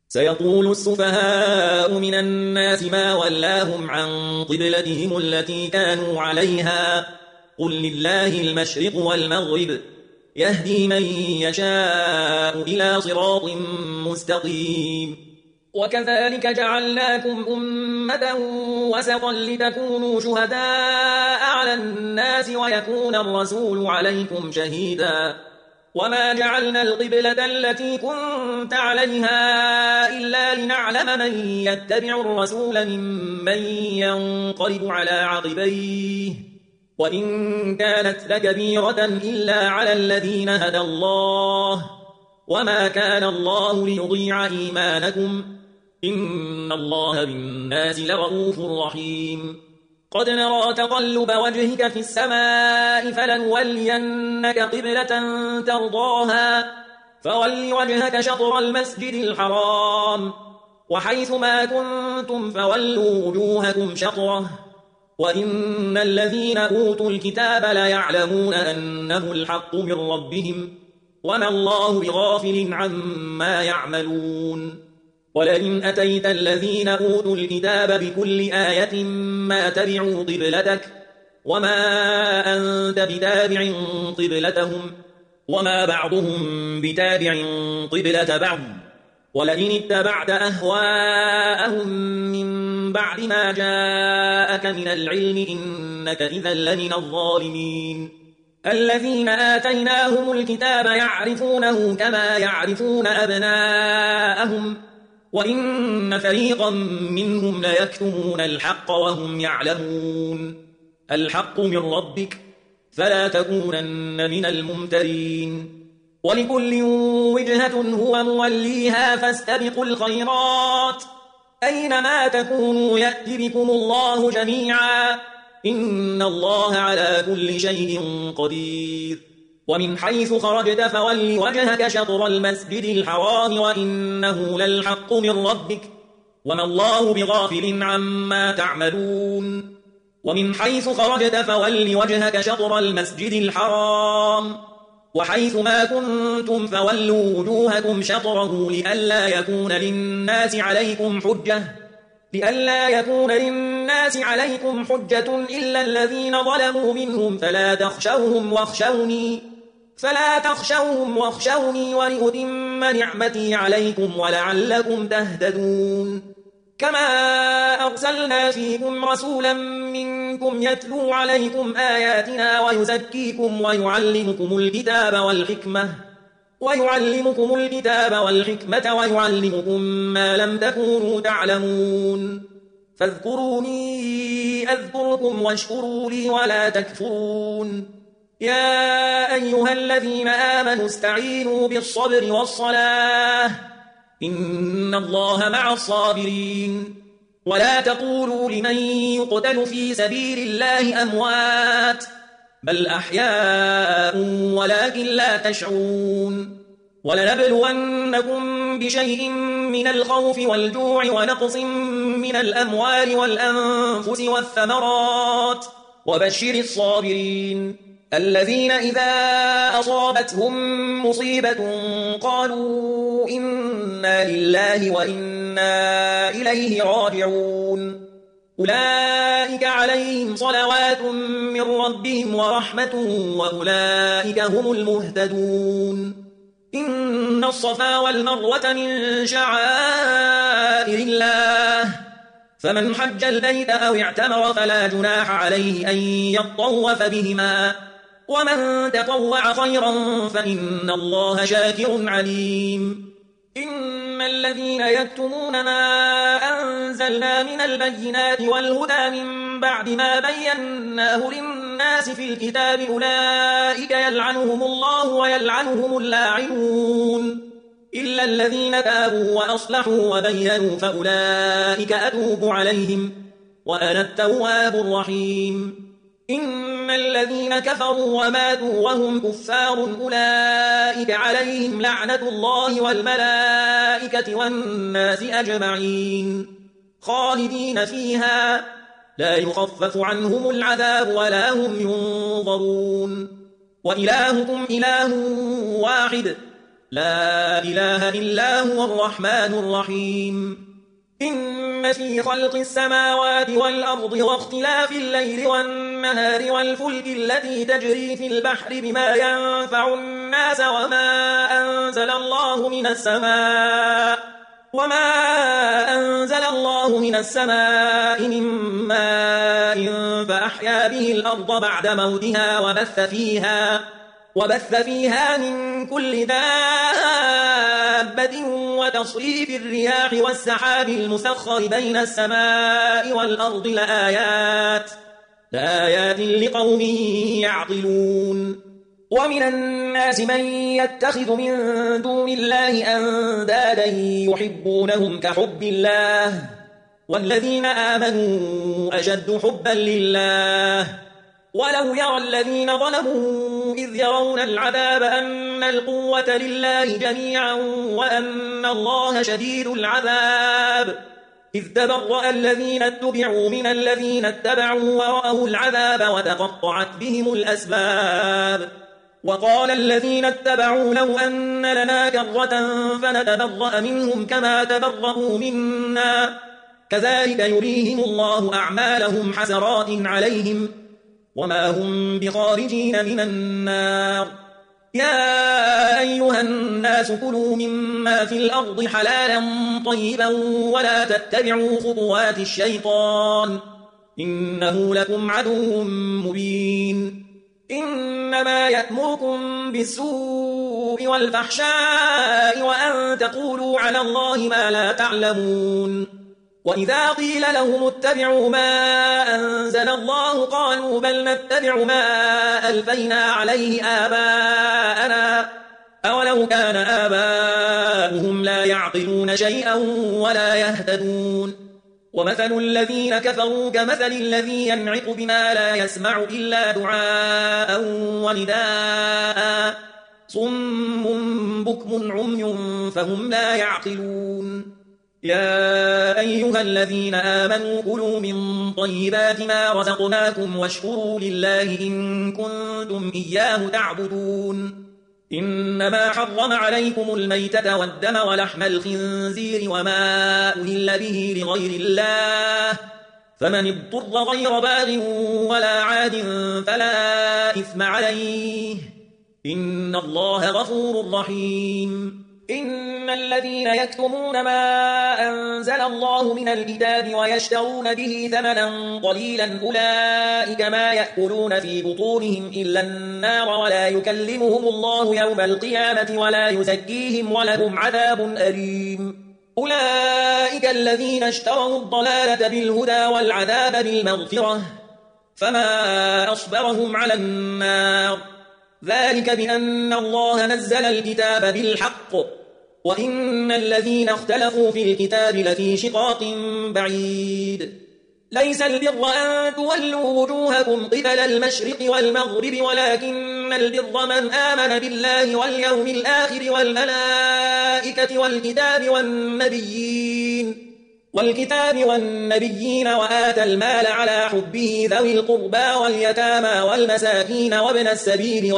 سيقول السفهاء من الناس ما ولاهم عن قبلتهم التي كانوا عليها قل لله المشرق والمغرب يهدي من يشاء إلى صراط مستقيم وكذلك جعلناكم أمة وسطا لتكونوا شهداء على الناس ويكون الرسول عليكم شهيدا وما جعلنا القبلة التي كنت عليها إلا لنعلم من يتبع الرسول ممن ينقلب على عقبيه وإن كانت لكبيرة إلا على الذين هدى الله وما كان الله ليضيع إيمانكم إن الله بالناس لرؤوف رحيم قد نرى تقلب وجهك في السماء فلنولينك قبلة ترضاها فول وجهك شطر المسجد الحرام وحيث ما كنتم فولوا وجوهكم شطره وإن الذين أوتوا الكتاب ليعلمون أنه الحق من ربهم وما الله بغافل عما يعملون ولئن أتيت الذين أوتوا الكتاب بكل آية ما تبعوا قبلتك وما أنت بتابع قبلتهم وما بعضهم بتابع قبلة بعض ولئن اتبعت أهواءهم من بعد ما جاءك من العلم إنك إذا لمن الظالمين الذين آتيناهم الكتاب يعرفونه كما يعرفون أبناءهم وإن فريقا منهم ليكتمون الحق وهم يعلمون الحق من ربك فلا تكونن من الممترين ولكل وجهة هو موليها فاستبقوا الخيرات أينما تكونوا يأتي بكم الله جميعا إن الله على كل شيء قدير ومن حيث خرجت فول وجهك شطر المسجد الحرام وإنه للحق من ربك وما الله بغافل عما تعملون ومن حيث خرجت فول وجهك شطر المسجد الحرام وحيث ما كنتم فولوا وجوهكم شطره لئلا يكون للناس عليكم حجة إلا الذين ظلموا منهم فلا تخشوهم واخشوني ولأتم نعمتي عليكم ولعلكم تهتدون كما أرسلنا فيكم رسولا منكم يتلو عليكم آياتنا ويزكيكم ويعلمكم الكتاب والحكمة ويعلمكم ما لم تكونوا تعلمون فاذكروني أذكركم واشكروا لي ولا تكفرون يا أيها الذين آمنوا استعينوا بالصبر والصلاة إن الله مع الصابرين ولا تقولوا لمن يقتل في سبيل الله أموات بل أحياء ولكن لا تشعرون ولنبلونكم بشيء من الخوف والجوع ونقص من الأموال والأنفس والثمرات وبشر الصابرين الذين إذا أصابتهم مصيبة قالوا إنا لله وإنا إليه راجعون أولئك عليهم صلوات من ربهم ورحمة وأولئك هم المهتدون إن الصفا والمروة من شعائر الله فمن حج البيت أو اعتمر فلا جناح عليه أن يطوف بهما ومن تطوع خيرا فإن الله شاكر عليم إن الذين يكتمون ما أنزلنا من البينات والهدى من بعد ما بيناه للناس في الكتاب أولئك يلعنهم الله ويلعنهم اللاعنون إلا الذين تابوا وأصلحوا وبينوا فأولئك أتوب عليهم وأنا التواب الرحيم إن الذين كفروا وماتوا وهم كفار أولئك عليهم لعنة الله والملائكة والناس أجمعين خالدين فيها لا يخفف عنهم العذاب ولا هم ينظرون وإلهكم إله واحد لا إله إلا هو الرحمن الرحيم إن في خلق السماوات والأرض واختلاف الليل والنهار والفلك التي تجري في البحر بما ينفع الناس وما أنزل الله من السماء من ماء فأحيا به الأرض بعد موتها وبث فيها من كل دابة وتصريف الرياح والسحاب المسخر بين السماء والأرض لآيات لقوم يعقلون ومن الناس من يتخذ من دون الله أندادا يحبونهم كحب الله والذين آمنوا أشد حبا لله ولو يرى الذين ظلموا إذ يرون العذاب أن القوة لله جميعا وأن الله شديد العذاب إذ تبرأ الذين اتبعوا من الذين اتبعوا ورأوا العذاب وتقطعت بهم الأسباب وقال الذين اتبعوا لو أن لنا كرة فنتبرأ منهم كما تبرأوا منا كذلك يريهم الله أعمالهم حسرات عليهم وما هم بخارجين من النار يا أيها الناس كلوا مما في الأرض حلالا طيبا ولا تتبعوا خطوات الشيطان إنه لكم عدو مبين إنما يأمركم بالسوء والفحشاء وأن تقولوا على الله ما لا تعلمون وإذا قيل لهم اتبعوا ما أنزل الله قالوا بل نتبع ما ألفينا عليه آباءنا أولو كان آباؤهم لا يعقلون شيئا ولا يهتدون ومثل الذين كفروا كمثل الذي ينعق بما لا يسمع إلا دعاء ونداء صم بكم عمي فهم لا يعقلون يا أيها الذين آمنوا كلوا من طيبات ما رزقناكم واشكروا لله إن كنتم إياه تعبدون إنما حرم عليكم الميتة والدم ولحم الخنزير وما أهل به لغير الله فمن اضطر غير باغ ولا عاد فلا إثم عليه إن الله غفور رحيم إن الذين يكتمون ما أنزل الله من الكتاب ويشترون به ثمنا قليلا أولئك ما يأكلون في بطونهم إلا النار ولا يكلمهم الله يوم القيامة ولا يزكيهم ولهم عذاب أليم أولئك الذين اشتروا الضلالة بالهدى والعذاب بالمغفرة فما أصبرهم على النار ذلك بأن الله نزل الكتاب بالحق وإن الذين اختلفوا في الكتاب لفي شقاق بعيد ليس البر أن تولوا وجوهكم قبل المشرق والمغرب ولكن البر من آمن بالله واليوم الآخر والملائكة والكتاب والنبيين وآتى المال على حبه ذوي القربى واليتامى والمساكين وابن السبيل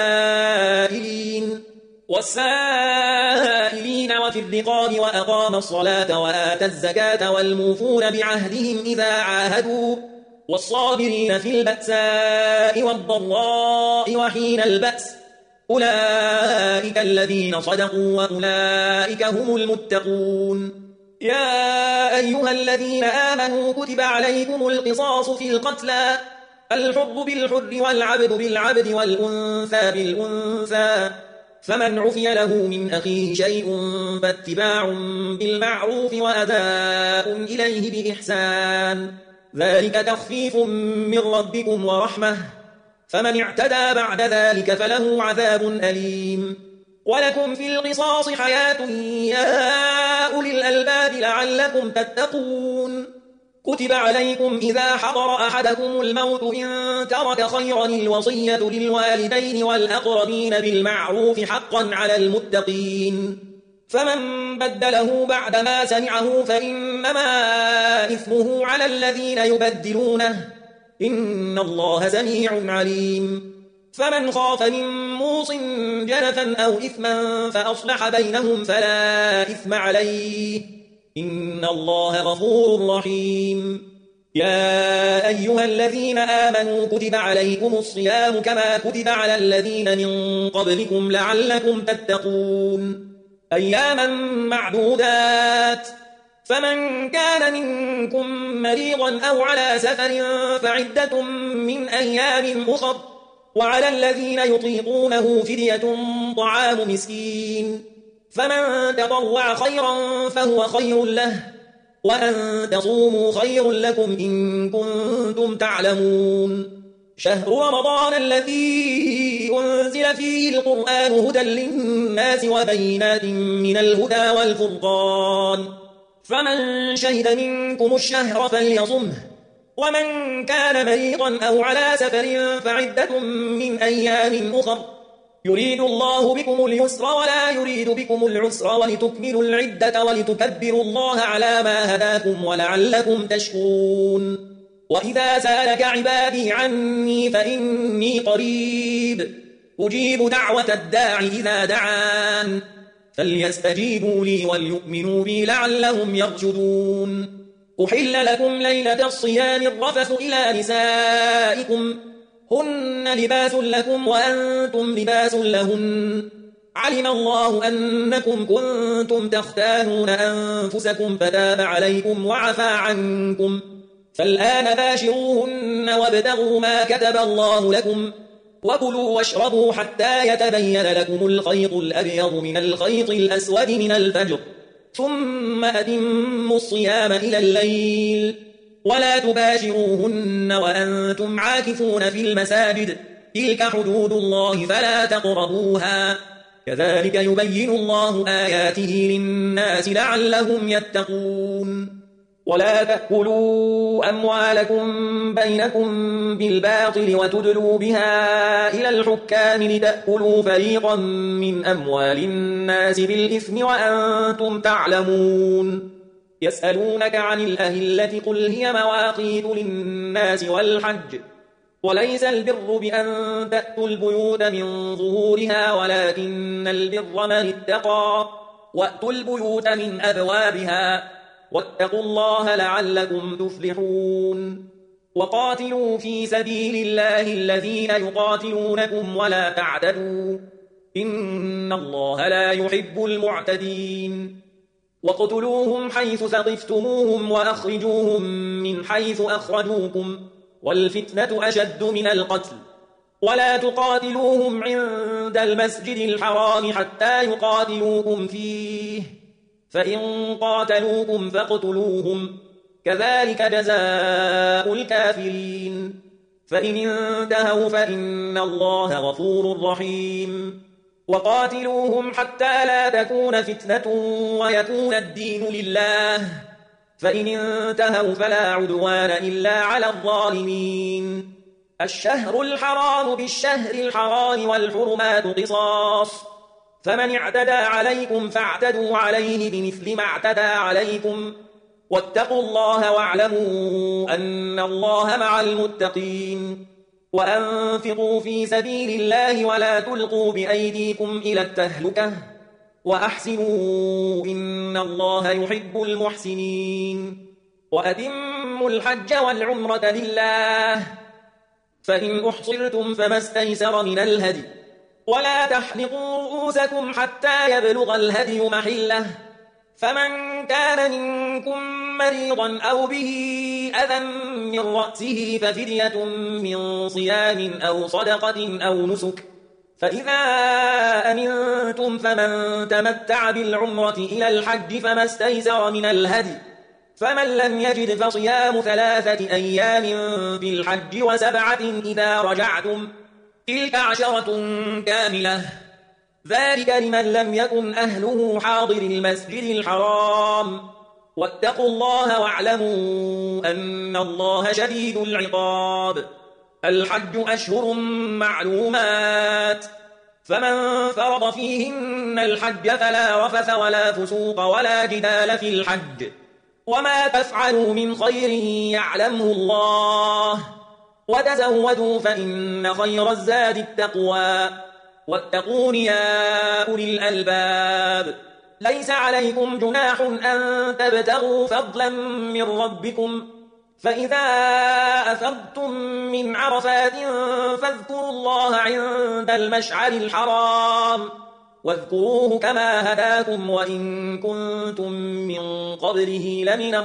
والسائلين وفي الرقاب وأقام الصلاة وآتى الزكاة والموفون بعهدهم إذا عاهدوا والصابرين في البأساء والضراء وحين البأس أولئك الذين صدقوا وأولئك هم المتقون يا أيها الذين آمنوا كتب عليكم القصاص في القتلى الحر بالحر والعبد بالعبد والأنثى بالأنثى فمن عفي له من أخيه شيء فاتباع بالمعروف وأداء إليه بإحسان ذلك تخفيف من ربكم ورحمة فمن اعتدى بعد ذلك فله عذاب أليم ولكم في القصاص حياة يا أولي الألباب لعلكم تتقون كتب عليكم إذا حضر أحدكم الموت إن ترك خيرا الوصية للوالدين والأقربين بالمعروف حقا على المتقين فمن بدله بعدما سمعه فإنما إثمه على الذين يبدلونه إن الله سميع عليم فمن خاف من موص شخص جنفا أو إثما فأصلح بينهم فلا إثم عليه إن الله غفور رحيم. يا أيها الذين آمنوا كتب عليكم الصيام كما كتب على الذين من قبلكم لعلكم تتقون أياما معدودات فمن كان منكم مريضا أو على سفر فعدة من أيام أخر وعلى الذين يطيقونه فدية طعام مسكين فمن تطوع خيرا فهو خير له وأن تصوموا خير لكم إن كنتم تعلمون شهر رمضان الذي أنزل فيه القرآن هدى للناس وبينات من الهدى والفرقان فمن شهد منكم الشهر فليصمه ومن كان مريضا أو على سفر فعدة من أيام أخر يريد الله بكم اليسر ولا يريد بكم العسر ولتكملوا العدة ولتكبروا الله على ما هداكم ولعلكم تشكرون وإذا سألك عبادي عني فإني قريب أجيب دعوة الداع إذا دعان فليستجيبوا لي وليؤمنوا بي لعلهم يرشدون أحل لكم ليلة الصيام الرفث إلى نسائكم هن لباس لكم وأنتم لباس لهن علم الله أنكم كنتم تختانون أنفسكم فتاب عليكم وعفى عنكم فالآن باشروهن وابتغوا ما كتب الله لكم وكلوا واشربوا حتى يتبين لكم الخيط الأبيض من الخيط الأسود من الفجر ثم أتموا الصيام إلى الليل ولا تباشروهن وأنتم عاكفون في المساجد تلك حدود الله فلا تقربوها كذلك يبين الله آياته للناس لعلهم يتقون ولا تأكلوا أموالكم بينكم بالباطل وتدلوا بها إلى الحكام لتأكلوا فريقا من أموال الناس بالإثم وأنتم تعلمون يسألونك عن الأهلة قل هي مواقيت للناس والحج وليس البر بأن تأتوا البيوت من ظهورها ولكن البر من اتقى وأتوا البيوت من أبوابها واتقوا الله لعلكم تفلحون وقاتلوا في سبيل الله الذين يقاتلونكم ولا تعتدوا إن الله لا يحب المعتدين واقتلوهم حيث ثقفتموهم وأخرجوهم من حيث أخرجوكم والفتنة أشد من القتل ولا تقاتلوهم عند المسجد الحرام حتى يقاتلوكم فيه فإن قاتلوكم فاقتلوهم كذلك جزاء الكافرين فإن انتهوا فإن الله غفور رحيم وقاتلوهم حتى لا تكون فتنة ويكون الدين لله فإن انتهوا فلا عدوان إلا على الظالمين الشهر الحرام بالشهر الحرام والحرمات قصاص فمن اعتدى عليكم فاعتدوا عليه بمثل ما اعتدى عليكم واتقوا الله واعلموا أن الله مع المتقين وأنفقوا في سبيل الله ولا تلقوا بأيديكم إلى التهلكة وأحسنوا إن الله يحب المحسنين وأتموا الحج والعمرة لله فإن أحصرتم فما استيسر من الهدي ولا تحلقوا رؤوسكم حتى يبلغ الهدي محله فمن كان منكم مريضا أو به أذى من رأسه ففدية من صيام أو صدقة أو نسك فإذا أمنتم فمن تمتع بالعمرة إلى الحج فما استيسر من الهدي فمن لم يجد فصيام 3 أيام في الحج و7 إذا رجعتم تلك 10 كاملة ذلك لمن لم يكن أهله حاضر المسجد الحرام واتقوا الله واعلموا أن الله شديد العقاب الحج أشهر معلومات فمن فرض فيهن الحج فلا رفث ولا فسوق ولا جدال في الحج وما تفعلوا من خير يعلمه الله وتزودوا فإن خير الزاد التقوى واتقون يا أولي الألباب. ليس عليكم جناح أن تبتغوا فضلا من ربكم، فإذا أفضتم من عرفات فاذكروا الله عند المشعر الحرام، واذكروه كما هداكم وإن كنتم من قبله لمن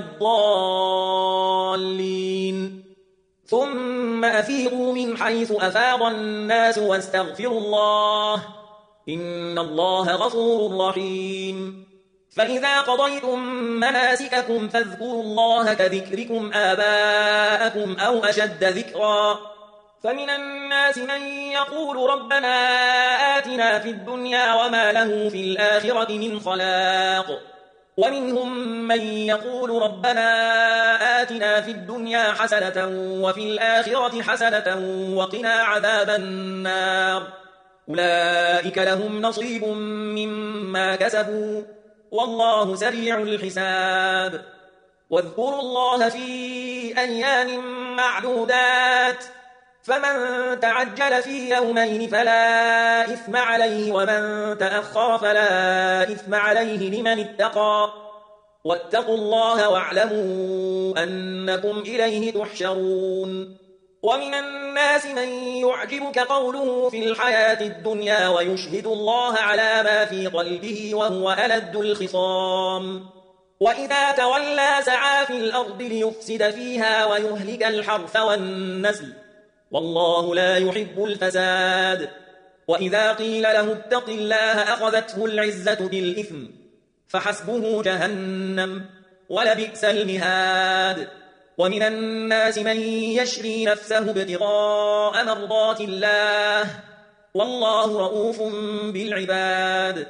الضالين. ثم أفيضوا من حيث أفاض الناس واستغفروا الله، إن الله غفور رحيم. فإذا قضيتم مناسككم فاذكروا الله كذكركم آباءكم أو أشد ذكرا. فمن الناس من يقول ربنا آتنا في الدنيا وما له في الآخرة من خلاق، ومنهم من يقول ربنا آتنا في الدنيا حسنة وفي الآخرة حسنة وقنا عذاب النار. أولئك لهم نصيب مما كسبوا والله سريع الحساب. واذكروا الله في أيام معدودات، فمن تعجل في يومين فلا إثم عليه ومن تأخر فلا إثم عليه لمن اتقى. واتقوا الله واعلموا أنكم إليه تحشرون. ومن الناس من يعجبك قوله في الحياة الدنيا ويشهد الله على ما في قلبه وهو ألد الخصام، وإذا تولى سعى في الأرض ليفسد فيها ويهلك الحرث والنسل، والله لا يحب الفساد. وإذا قيل له اتق الله أخذته العزة بالإثم، فحسبه جهنم ولبئس المهاد. ومن الناس من يشري نفسه ابتغاء مرضات الله، والله رؤوف بالعباد.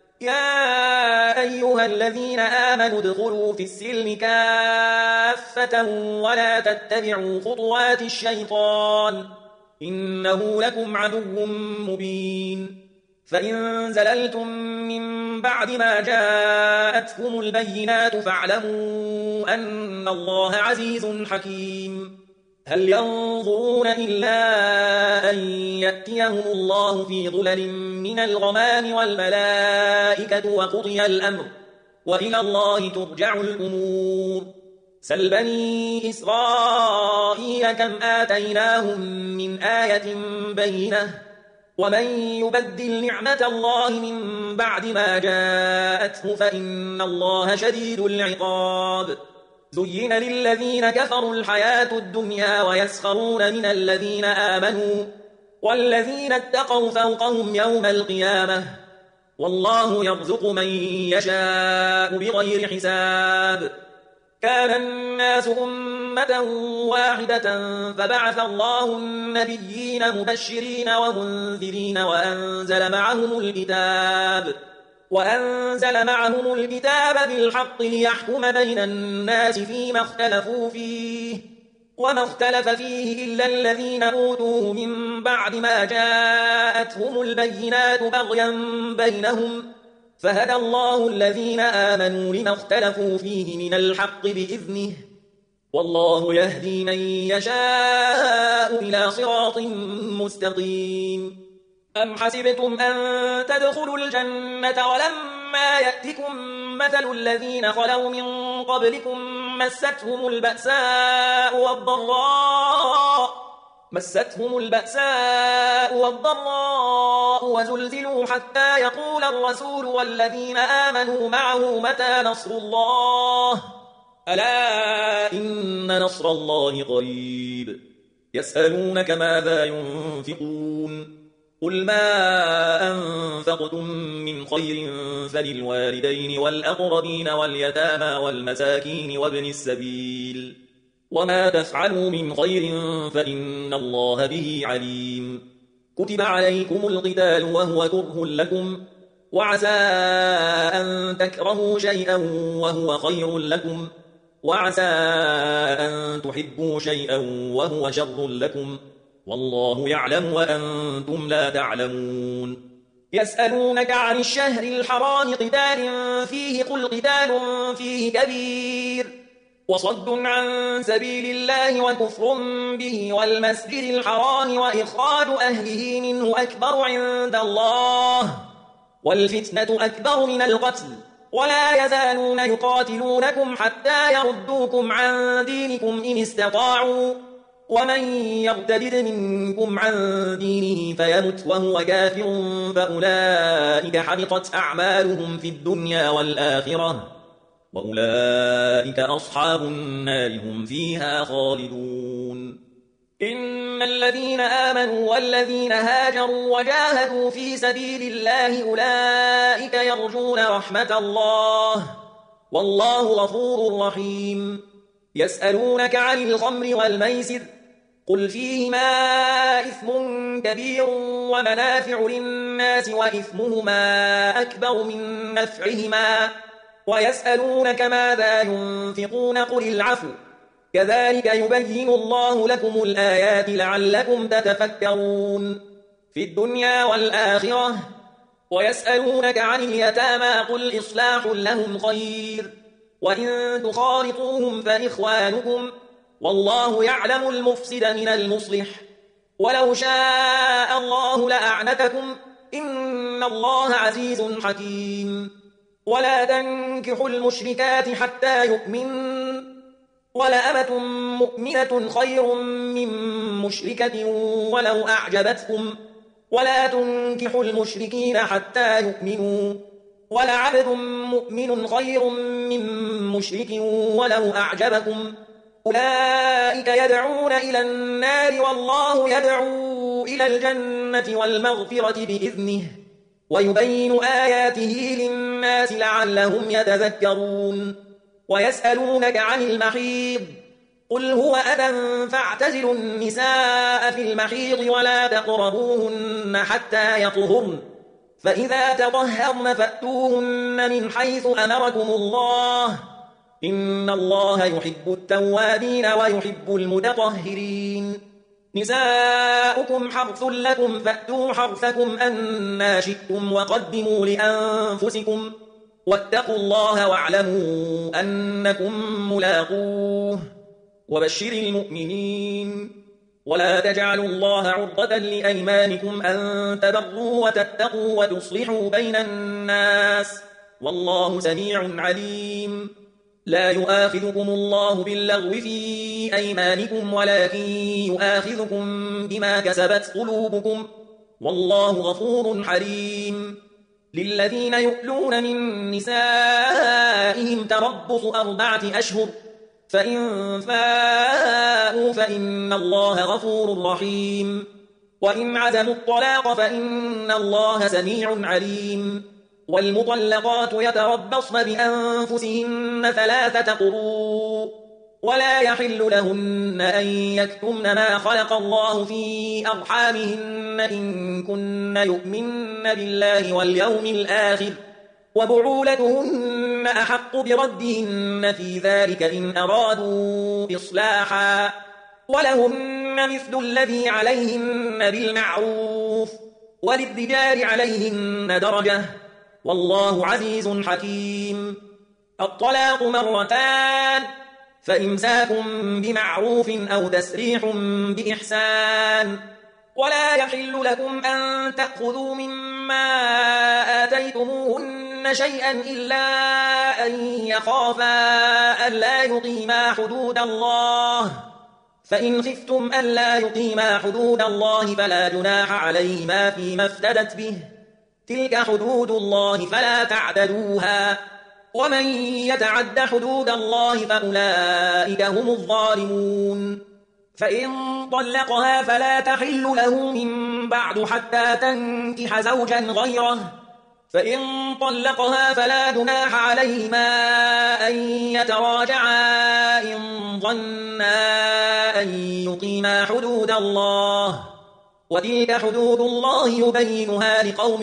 يا أيها الذين آمنوا ادخلوا في السلم كافة ولا تتبعوا خطوات الشيطان إنه لكم عدو مبين. فإن زللتم من بعد ما جاءتكم البينات فاعلموا أن الله عزيز حكيم. هل ينظرون إلا أن يأتيهم الله في ظلل من الغمام والملائكة وقضي الأمر وإلى الله ترجع الأمور. سل بني إسرائيل كم آتيناهم من آية بينة ومن يبدل نعمة الله من بعد ما جاءته فإن الله شديد العقاب. زين للذين كفروا الحياة الدنيا ويسخرون من الذين آمنوا والذين اتقوا فوقهم يوم القيامة، والله يرزق من يشاء بغير حساب. كان الناس أمة واحدة فبعث الله النبيين مبشرين ومنذرين وأنزل معهم الكتاب بالحق ليحكم بين الناس فيما اختلفوا فيه، وما اختلف فيه إلا الذين أوتوه من بعد ما جاءتهم البينات بغيا بينهم، فهدى الله الذين آمنوا لما اختلفوا فيه من الحق بإذنه، والله يهدي من يشاء إلى صراط مستقيم. أم حسبتم أن تدخلوا الجنة ولما يأتكم مثل الذين خلوا من قبلكم مستهم البأساء والضراء وزلزلوا حتى يقول الرسول والذين آمنوا معه متى نصر الله، ألا إن نصر الله قريب. يسألونك ماذا ينفقون قل ما أنفقتم من خير فللوالدين والأقربين واليتامى والمساكين وابن السبيل، وما تفعلوا من خير فإن الله به عليم. كتب عليكم القتال وهو كره لكم، وعسى أن تكرهوا شيئا وهو خير لكم، وعسى أن تحبوا شيئا وهو شر لكم، والله يعلم وأنتم لا تعلمون. يسألونك عن الشهر الحرام قتال فيه قل قتال فيه كبير، وصد عن سبيل الله وكفر به والمسجد الحرام وإخراج أهله منه أكبر عند الله والفتنة أكبر من القتل ولا يزالون يقاتلونكم حتى يردوكم عن دينكم إن استطاعوا ومن يرتد منكم عن دينه فيمت وهو كافر فأولئك حبطت أعمالهم في الدنيا والآخرة وأولئك أصحاب النار هم فيها خالدون إن الذين آمنوا والذين هاجروا وجاهدوا في سبيل الله أولئك يرجون رحمة الله والله غفور رحيم يسألونك عن الخمر والميسر قل فيهما إثم كبير ومنافع للناس وإثمهما أكبر من نفعهما ويسألونك ماذا ينفقون قل العفو كذلك يبين الله لكم الآيات لعلكم تتفكرون في الدنيا والآخرة ويسألونك عن اليتامى قل إصلاح لهم خير وإن تخالطوهم فإخوانكم والله يعلم المفسد من المصلح ولو شاء الله لأعنتكم إن الله عزيز حكيم ولا تنكحوا المشركات حتى يؤمنن ولأمة مؤمنة خير من مشركة ولو أعجبتكم ولا تنكحوا المشركين حتى يؤمنوا ولعبد مؤمن خير من مشرك ولو أعجبكم أولئك يدعون إلى النار والله يدعو إلى الجنة والمغفرة بإذنه ويبين آياته للناس لعلهم يتذكرون ويسألونك عن المحيض قل هو أذى فاعتزلوا النساء في المحيض ولا تقربوهن حتى يطهرن فإذا تطهرن فأتوهن من حيث أمركم الله إن الله يحب التوابين ويحب المتطهرين نساؤكم حرث لكم فأتوا حرثكم أنى شئتم وقدموا لأنفسكم واتقوا الله واعلموا أنكم ملاقوه وبشر المؤمنين ولا تجعلوا الله عرضة لأيمانكم أن تبروا وتتقوا وتصلحوا بين الناس والله سميع عليم لا يؤاخذكم الله باللغو في أيمانكم ولكن يؤاخذكم بما كسبت قلوبكم والله غفور حليم للذين يؤلون من نسائهم تربص 4 أشهر فإن فاءوا فإن الله غفور رحيم وإن عزموا الطلاق فإن الله سميع عليم والمطلقات يتربصن بأنفسهن 3 قروء ولا يحل لهن أن يكتمن ما خلق الله في أرحامهن إن كن يؤمن بالله واليوم الآخر وبعولتهن أحق بردهن في ذلك إن أرادوا إصلاحا ولهن مثل الذي عليهن بالمعروف وللرجال عليهن درجة والله عزيز حكيم الطلاق 2 فإمساك بمعروف أو تسريح بإحسان ولا يحل لكم أن تأخذوا مما آتيتموهن شيئا إلا أن يخافا ألا يقيما حدود الله فإن خفتم ألا يقيما حدود الله فلا جناح عليهما فيما افتدت به تلك حدود الله فلا تعتدوها ومن يتعد حدود الله فأولئك هم الظالمون فإن طلقها فلا تحل له من بعد حتى تنكح زوجا غيره فإن طلقها فلا جناح عليهما أن يتراجعا إن ظنا أن يقيما حدود الله وتلك حدود الله يبينها لقوم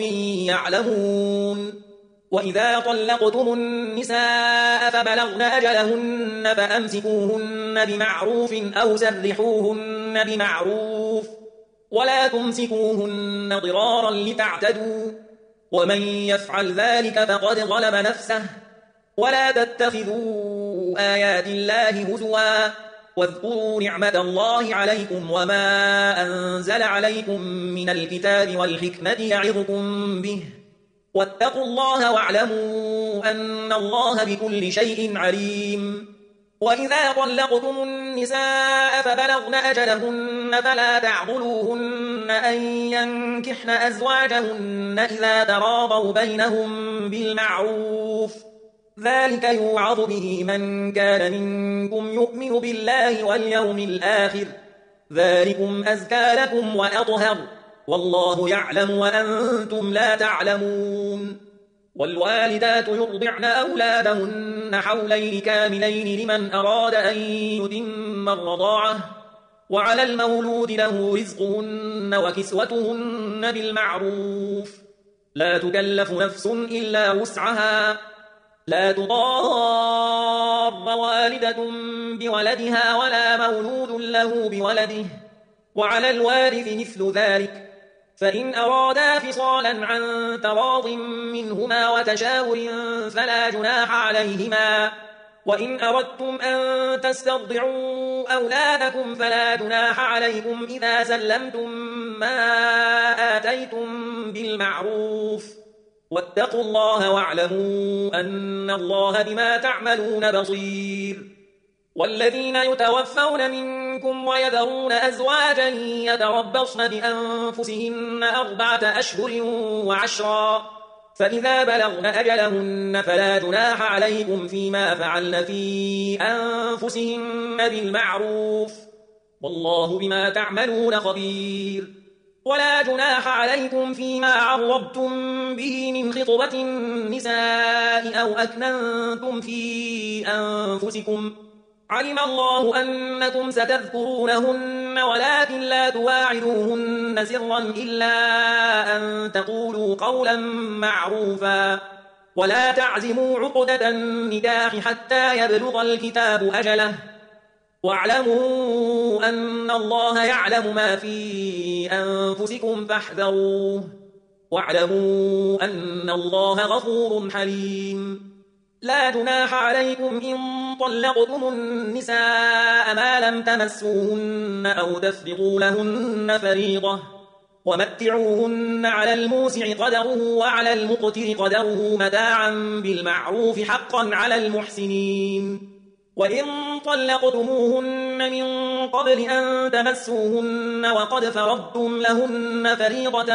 يعلمون وإذا طلقتم النساء فبلغن أجلهن فأمسكوهن بمعروف أو سرحوهن بمعروف ولا تمسكوهن ضرارا لتعتدوا ومن يفعل ذلك فقد ظلم نفسه ولا تتخذوا تتخذوا آيات الله هزوا واذكروا نعمة الله عليكم وما أنزل عليكم من الكتاب والحكمة يعظكم به واتقوا الله واعلموا أن الله بكل شيء عليم. وإذا طلقتم النساء فبلغن أجلهن فلا تعضلوهن أن ينكحن أزواجهن إذا تراضوا بينهم بالمعروف ذلك يوعظ به من كان منكم يؤمن بالله واليوم الآخر ذلكم أزكى لكم وأطهر والله يعلم وأنتم لا تعلمون. والوالدات يرضعن أولادهن حولين كاملين لمن أراد أن يتم الرضاعة وعلى المولود له رزقهن وكسوتهن بالمعروف لا تكلف نفس إلا وسعها لا تضار والدة بولدها ولا مولود له بولده وعلى الوارث مثل ذلك فإن أرادا فصالا عن تراض منهما وتشاور فلا جناح عليهما وإن أردتم أن تسترضعوا أولادكم فلا جناح عليكم إذا سلمتم ما آتيتم بالمعروف واتقوا الله واعلموا أن الله بما تعملون بصير. والذين يتوفون منكم ويذرون أزواجا يتربصن بأنفسهن 4 أشهر و10 فإذا بلغن أجلهن فلا جناح عليكم فيما فعلن في أنفسهن بالمعروف والله بما تعملون خبير. ولا جناح عليكم فيما عرضتم به من خطبة النساء أو أكننتم في أنفسكم علم الله أنكم ستذكرونهن ولكن لا تواعدوهن سرا إلا أن تقولوا قولا معروفا ولا تعزموا عقدة النكاح حتى يبلغ الكتاب أجله واعلموا أن الله يعلم ما في أنفسكم فاحذروه واعلموا أن الله غفور حليم. لا جناح عليكم إن طلقتم النساء ما لم تمسوهن أو تفرضوا لهن فريضة ومتعوهن على الموسع قدره وعلى المقتر قدره متاعا بالمعروف حقا على المحسنين. وإن طلقتموهن من قبل أن تمسوهن وقد فرضتم لهن فريضة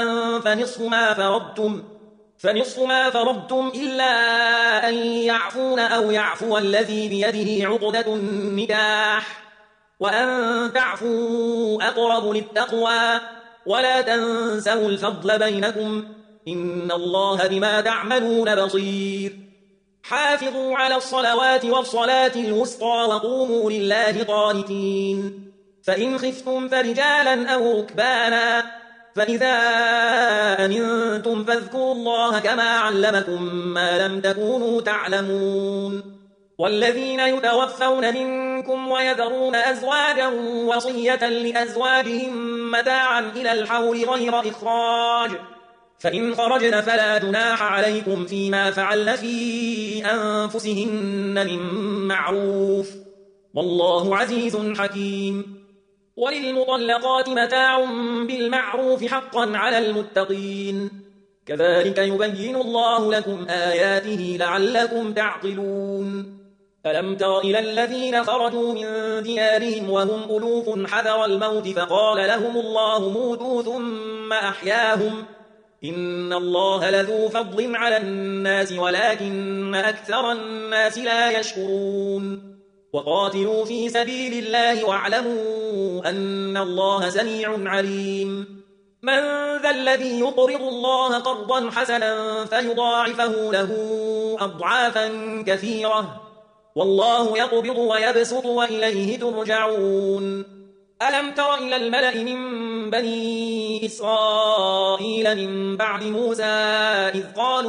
فنصف ما فرضتم إلا أن يعفون أو يعفو الذي بيده عقدة النكاح وأن تعفوا أقرب للتقوى ولا تنسوا الفضل بينكم إن الله بما تعملون بصير. حافظوا على الصلوات والصلاة الوسطى وقوموا لله قانتين فإن خفتم فرجالا أو ركبانا فإذا أمنتم فاذكروا الله كما علمكم ما لم تكونوا تعلمون. والذين يتوفون منكم ويذرون أزواجا وصية لأزواجهم متاعا إلى الحول غير إخراج فإن خرجن فلا جناح عليكم فيما فعلن في أنفسهن من معروف والله عزيز حكيم. وللمطلقات متاع بالمعروف حقا على المتقين كذلك يبين الله لكم آياته لعلكم تعقلون. ألم تر إلى الذين خرجوا من ديارهم وهم ألوف حذر الموت فقال لهم الله موتوا ثم أحياهم إن الله لذو فضل على الناس ولكن أكثر الناس لا يشكرون. وقاتلوا في سبيل الله واعلموا أن الله سميع عليم. من ذا الذي يقرض الله قرضا حسنا فيضاعفه له أضعافا كثيرة والله يقبض ويبسط وإليه ترجعون. ألم تر إلى الملأ من بني إسرائيل من بعد موسى إذ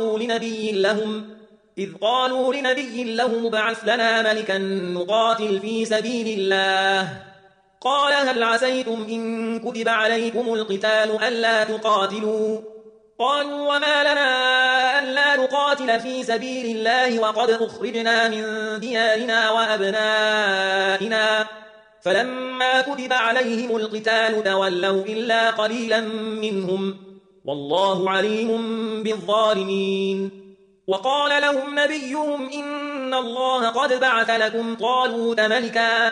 قالوا لنبي لهم ابعث لنا ملكا نقاتل في سبيل الله قال هل عسيتم إن كتب عليكم القتال ألا تقاتلوا قالوا وما لنا ألا نقاتل نقاتل في سبيل الله وقد أخرجنا من ديارنا وأبنائنا فلما كتب عليهم القتال تولوا إلا قليلا منهم والله عليم بالظالمين. وقال لهم نبيهم إن الله قد بعث لكم طالوت ملكا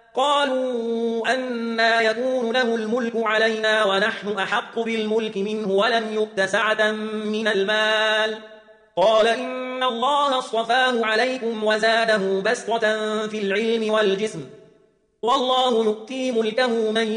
قالوا أنى يكون له الملك علينا ونحن أحق بالملك منه ولم يؤت سعة من المال قال إن الله اصطفاه عليكم وزاده بسطة في العلم والجسم والله يؤتي ملكه من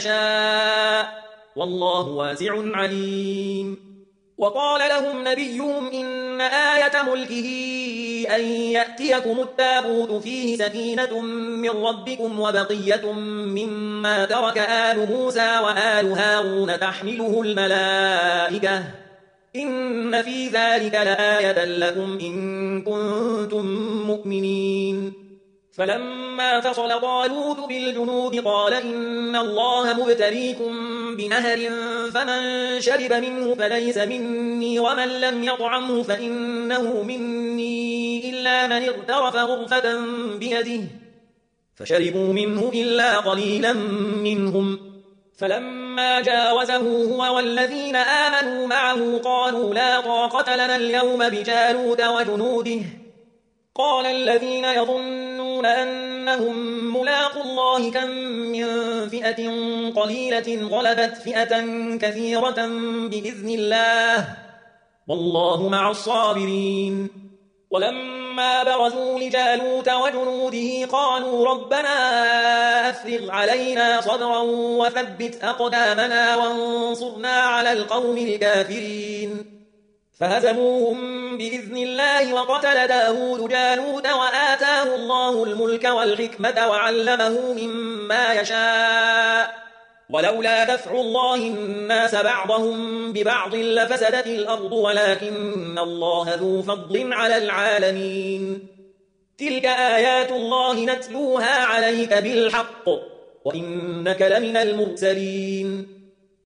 يشاء والله واسع عليم. وقال لهم نبيهم إن آية ملكه أن يأتيكم التابوت فيه سكينة من ربكم وبقية مما ترك آل موسى وآل هارون تحمله الملائكة إن في ذلك لآية لكم إن كنتم مؤمنين. فلما فصل طالوت بالجنود قال إن الله مبتليكم بنهر فمن شرب منه فليس مني ومن لم يطعمه فإنه مني إلا من اغترف غرفة بيده فشربوا منه إلا قليلا منهم. فلما جاوزه هو والذين آمنوا معه قالوا لا طاقة لنا اليوم بجالوت وجنوده قال الذين يظنون أنهم ملاقوا الله كم من فئة قليلة غلبت فئة كثيرة بإذن الله والله مع الصابرين. ولما برزوا لجالوت وجنوده قالوا ربنا أفرغ علينا صبرا وثبت أقدامنا وانصرنا على القوم الكافرين فهزموهم بإذن الله. وقتل داود جالوت وآتاه الله الملك والحكمة وعلمه مما يشاء ولولا دفع الله الناس بعضهم ببعض لفسدت الأرض ولكن الله ذو فضل على العالمين. تلك آيات الله نتلوها عليك بالحق وإنك لمن المرسلين.